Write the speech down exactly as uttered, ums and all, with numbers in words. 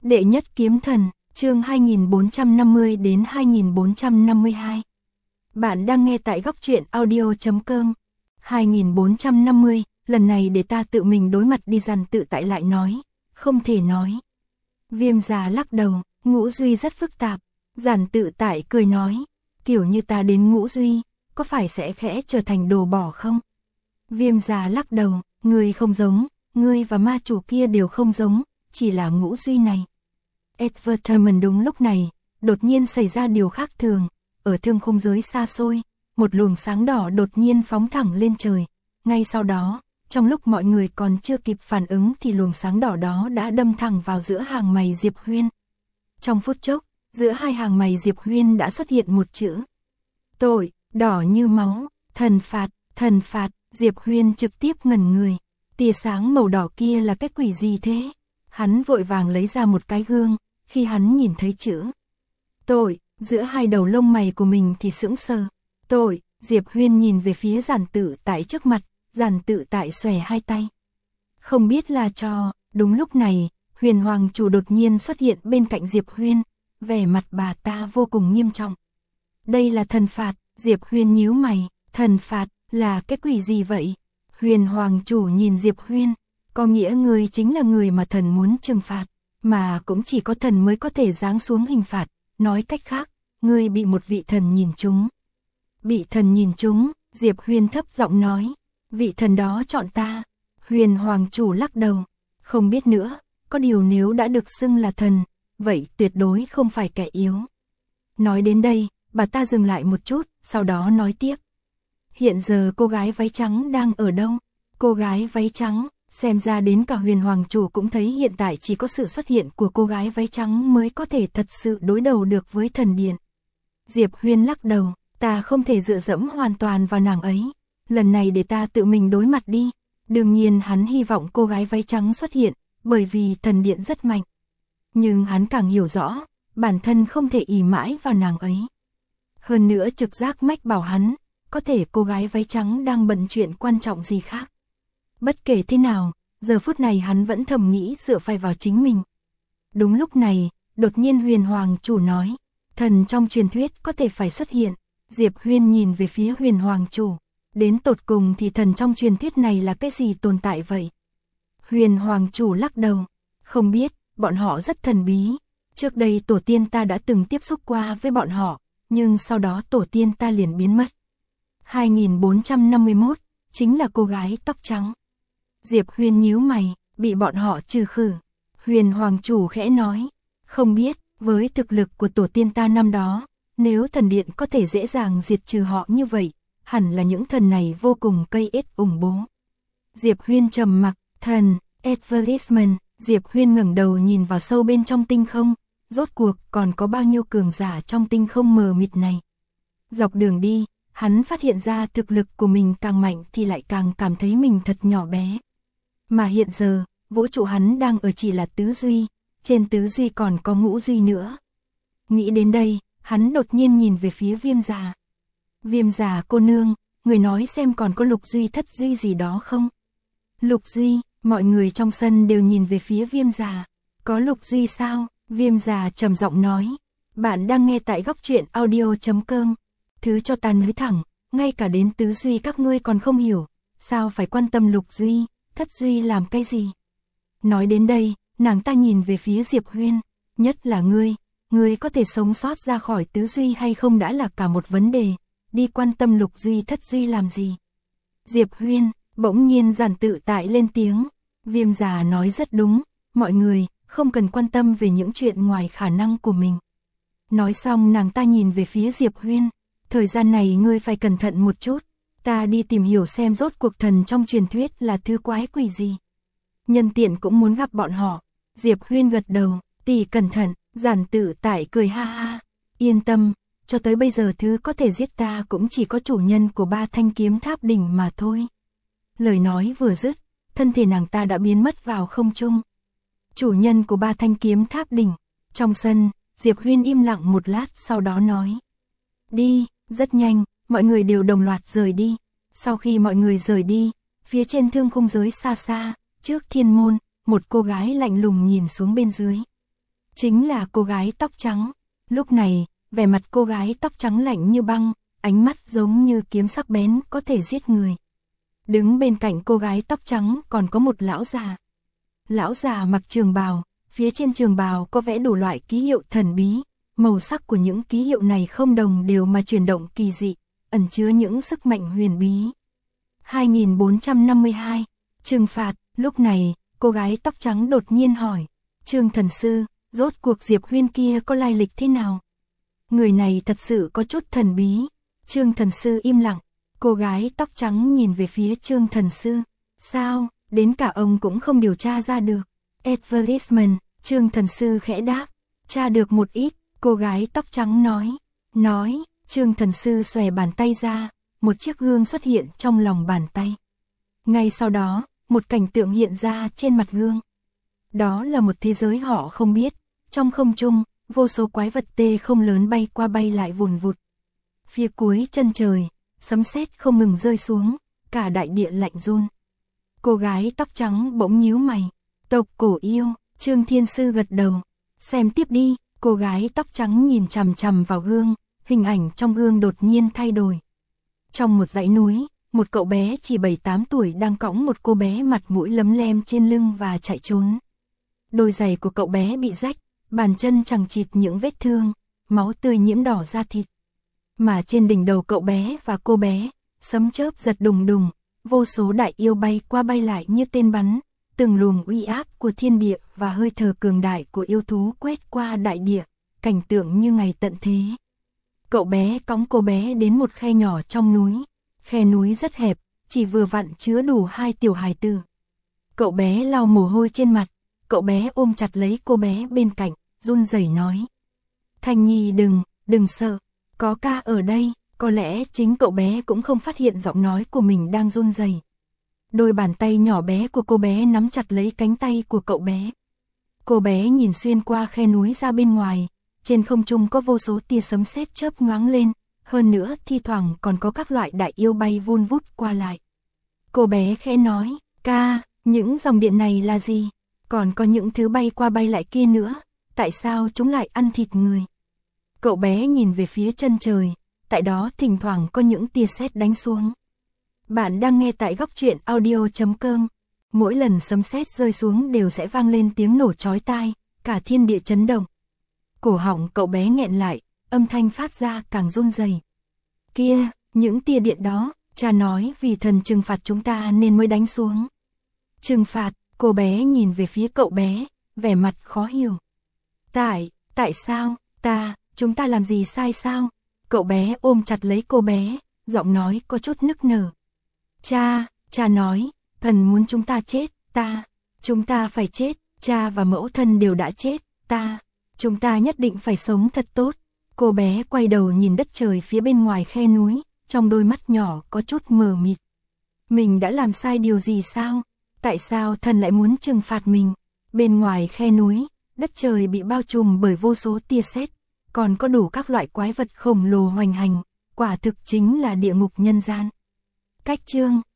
Đệ nhất kiếm thần, chương hai nghìn bốn trăm năm mươi đến hai nghìn bốn trăm năm mươi hai. Bạn đang nghe tại góc truyện audio chấm com. hai nghìn bốn trăm năm mươi, lần này để ta tự mình đối mặt đi. Dàn tự tại lại nói, không thể nói. Viêm già lắc đầu, Ngũ Duy rất phức tạp. Giản tự tại cười nói, kiểu như ta đến Ngũ Duy, có phải sẽ khẽ trở thành đồ bỏ không? Viêm già lắc đầu, ngươi không giống, ngươi và ma chủ kia đều không giống, chỉ là Ngũ Duy này. Advertisement đúng lúc này, đột nhiên xảy ra điều khác thường, ở thương khung giới xa xôi, một luồng sáng đỏ đột nhiên phóng thẳng lên trời, ngay sau đó, trong lúc mọi người còn chưa kịp phản ứng thì luồng sáng đỏ đó đã đâm thẳng vào giữa hàng mày Diệp Huyên. Trong phút chốc, giữa hai hàng mày Diệp Huyên đã xuất hiện một chữ. Tội, đỏ như máu, thần phạt, thần phạt, Diệp Huyên trực tiếp ngẩn người, tia sáng màu đỏ kia là cái quỷ gì thế? Hắn vội vàng lấy ra một cái gương, khi hắn nhìn thấy chữ tội, giữa hai đầu lông mày của mình thì sững sờ. Tội, Diệp Huyên nhìn về phía Giản tự tại trước mặt, Giản tự tại xòe hai tay. Không biết là cho, đúng lúc này, Huyền Hoàng chủ đột nhiên xuất hiện bên cạnh Diệp Huyên, vẻ mặt bà ta vô cùng nghiêm trọng. Đây là thần phạt, Diệp Huyên nhíu mày, thần phạt, là cái quỷ gì vậy? Huyền Hoàng chủ nhìn Diệp Huyên, có nghĩa người chính là người mà thần muốn trừng phạt, mà cũng chỉ có thần mới có thể giáng xuống hình phạt, nói cách khác, ngươi bị một vị thần nhìn trúng. Bị thần nhìn trúng, Diệp Huyên thấp giọng nói, vị thần đó chọn ta. Huyền Hoàng chủ lắc đầu, không biết nữa, có điều nếu đã được xưng là thần, vậy tuyệt đối không phải kẻ yếu. Nói đến đây, bà ta dừng lại một chút, sau đó nói tiếp. Hiện giờ cô gái váy trắng đang ở đâu? Cô gái váy trắng, xem ra đến cả Huyền Hoàng chủ cũng thấy hiện tại chỉ có sự xuất hiện của cô gái váy trắng mới có thể thật sự đối đầu được với thần điện. Diệp Huyên lắc đầu, ta không thể dựa dẫm hoàn toàn vào nàng ấy. Lần này để ta tự mình đối mặt đi. Đương nhiên hắn hy vọng cô gái váy trắng xuất hiện, bởi vì thần điện rất mạnh. Nhưng hắn càng hiểu rõ, bản thân không thể ỷ mãi vào nàng ấy. Hơn nữa trực giác mách bảo hắn, có thể cô gái váy trắng đang bận chuyện quan trọng gì khác. Bất kể thế nào, giờ phút này hắn vẫn thầm nghĩ dựa phải vào chính mình. Đúng lúc này, đột nhiên Huyền Hoàng chủ nói, thần trong truyền thuyết có thể phải xuất hiện. Diệp Huyên nhìn về phía Huyền Hoàng chủ, đến tột cùng thì thần trong truyền thuyết này là cái gì tồn tại vậy? Huyền Hoàng chủ lắc đầu, không biết, bọn họ rất thần bí. Trước đây tổ tiên ta đã từng tiếp xúc qua với bọn họ, nhưng sau đó tổ tiên ta liền biến mất. hai nghìn bốn trăm năm mươi mốt, chính là cô gái tóc trắng. Diệp Huyên nhíu mày, bị bọn họ trừ khử. Huyền Hoàng chủ khẽ nói, không biết, với thực lực của tổ tiên ta năm đó, nếu thần điện có thể dễ dàng diệt trừ họ như vậy, hẳn là những thần này vô cùng cây ít ủng bố. Diệp Huyên trầm mặc, thần, advertisement, Diệp Huyên ngẩng đầu nhìn vào sâu bên trong tinh không, rốt cuộc còn có bao nhiêu cường giả trong tinh không mờ mịt này. Dọc đường đi, hắn phát hiện ra thực lực của mình càng mạnh thì lại càng cảm thấy mình thật nhỏ bé. Mà hiện giờ, vũ trụ hắn đang ở chỉ là tứ duy, trên tứ duy còn có ngũ duy nữa. Nghĩ đến đây, hắn đột nhiên nhìn về phía Viêm già. Viêm già cô nương, người nói xem còn có lục duy thất duy gì đó không? Lục duy, mọi người trong sân đều nhìn về phía Viêm già. Có lục duy sao? Viêm già trầm giọng nói. Bạn đang nghe tại góc truyện audio chấm com. Thứ cho ta nói thẳng, ngay cả đến tứ duy các ngươi còn không hiểu, sao phải quan tâm lục duy, thất duy làm cái gì? Nói đến đây, nàng ta nhìn về phía Diệp Huyên, nhất là ngươi, ngươi có thể sống sót ra khỏi tứ duy hay không đã là cả một vấn đề, đi quan tâm lục duy thất duy làm gì? Diệp Huyên, bỗng nhiên Giản tự tại lên tiếng, Viêm già nói rất đúng, mọi người không cần quan tâm về những chuyện ngoài khả năng của mình. Nói xong nàng ta nhìn về phía Diệp Huyên, thời gian này ngươi phải cẩn thận một chút, ta đi tìm hiểu xem rốt cuộc thần trong truyền thuyết là thứ quái quỷ gì. Nhân tiện cũng muốn gặp bọn họ. Diệp Huyên gật đầu, tỷ cẩn thận. Giản tự tại cười ha ha, yên tâm, cho tới bây giờ thứ có thể giết ta cũng chỉ có chủ nhân của ba thanh kiếm tháp đỉnh mà thôi. Lời nói vừa dứt, thân thể nàng ta đã biến mất vào không trung. Chủ nhân của ba thanh kiếm tháp đỉnh. Trong sân, Diệp Huyên im lặng một lát sau đó nói. Đi, rất nhanh, mọi người đều đồng loạt rời đi. Sau khi mọi người rời đi, phía trên thương khung giới xa xa, trước thiên môn, một cô gái lạnh lùng nhìn xuống bên dưới. chính là cô gái tóc trắng. Lúc này, vẻ mặt cô gái tóc trắng lạnh như băng, ánh mắt giống như kiếm sắc bén có thể giết người. Đứng bên cạnh cô gái tóc trắng còn có một lão già. Lão già mặc trường bào, phía trên trường bào có vẽ đủ loại ký hiệu thần bí, màu sắc của những ký hiệu này không đồng đều mà chuyển động kỳ dị, ẩn chứa những sức mạnh huyền bí. hai nghìn bốn trăm năm mươi hai, trừng phạt. Lúc này, cô gái tóc trắng đột nhiên hỏi, Trương thần sư, rốt cuộc Diệp Huyên kia có lai lịch thế nào? Người này thật sự có chút thần bí. Trương thần sư im lặng, cô gái tóc trắng nhìn về phía Trương thần sư. Sao, đến cả ông cũng không điều tra ra được? Advertisement, Trương thần sư khẽ đáp, tra được một ít, cô gái tóc trắng nói. Nói, Trương thần sư xòe bàn tay ra, một chiếc gương xuất hiện trong lòng bàn tay. Ngay sau đó, một cảnh tượng hiện ra trên mặt gương. Đó là một thế giới họ không biết, trong không trung, vô số quái vật tê không lớn bay qua bay lại vùn vụt. Phía cuối chân trời, sấm sét không ngừng rơi xuống, cả đại địa lạnh run. Cô gái tóc trắng bỗng nhíu mày, tộc cổ yêu, Trương Thiên Sư gật đầu, xem tiếp đi, cô gái tóc trắng nhìn chằm chằm vào gương, hình ảnh trong gương đột nhiên thay đổi. Trong một dãy núi, một cậu bé chỉ bảy tám tuổi đang cõng một cô bé mặt mũi lấm lem trên lưng và chạy trốn. Đôi giày của cậu bé bị rách, bàn chân chằng chịt những vết thương, máu tươi nhiễm đỏ da thịt. Mà trên đỉnh đầu cậu bé và cô bé, sấm chớp giật đùng đùng, vô số đại yêu bay qua bay lại như tên bắn, từng luồng uy áp của thiên địa và hơi thở cường đại của yêu thú quét qua đại địa, cảnh tượng như ngày tận thế. Cậu bé cõng cô bé đến một khe nhỏ trong núi, khe núi rất hẹp, chỉ vừa vặn chứa đủ hai tiểu hài tử. Cậu bé lau mồ hôi trên mặt, cậu bé ôm chặt lấy cô bé bên cạnh, run rẩy nói. Thanh Nhi đừng, đừng sợ, có ca ở đây. Có lẽ chính cậu bé cũng không phát hiện giọng nói của mình đang run rẩy. Đôi bàn tay nhỏ bé của cô bé nắm chặt lấy cánh tay của cậu bé. Cô bé nhìn xuyên qua khe núi ra bên ngoài, trên không trung có vô số tia sấm sét chớp nhoáng lên, hơn nữa thi thoảng còn có các loại đại yêu bay vun vút qua lại. Cô bé khẽ nói, ca, những dòng điện này là gì? Còn có những thứ bay qua bay lại kia nữa, tại sao chúng lại ăn thịt người? Cậu bé nhìn về phía chân trời, tại đó thỉnh thoảng có những tia sét đánh xuống. Bạn đang nghe tại góc truyện audio chấm com. Mỗi lần sấm sét rơi xuống đều sẽ vang lên tiếng nổ chói tai, cả thiên địa chấn động. Cổ họng cậu bé nghẹn lại, âm thanh phát ra càng run rẩy. Kia, những tia điện đó, cha nói vì thần trừng phạt chúng ta nên mới đánh xuống. Trừng phạt, cô bé nhìn về phía cậu bé, vẻ mặt khó hiểu. Tại, tại sao, ta, chúng ta làm gì sai sao? Cậu bé ôm chặt lấy cô bé, giọng nói có chút nức nở. Cha, cha nói, thần muốn chúng ta chết, ta, chúng ta phải chết, cha và mẫu thân đều đã chết, ta, chúng ta nhất định phải sống thật tốt. Cô bé quay đầu nhìn đất trời phía bên ngoài khe núi, trong đôi mắt nhỏ có chút mờ mịt. Mình đã làm sai điều gì sao? Tại sao thần lại muốn trừng phạt mình? Bên ngoài khe núi, đất trời bị bao trùm bởi vô số tia sét, còn có đủ các loại quái vật khổng lồ hoành hành, quả thực chính là địa ngục nhân gian. Cách chương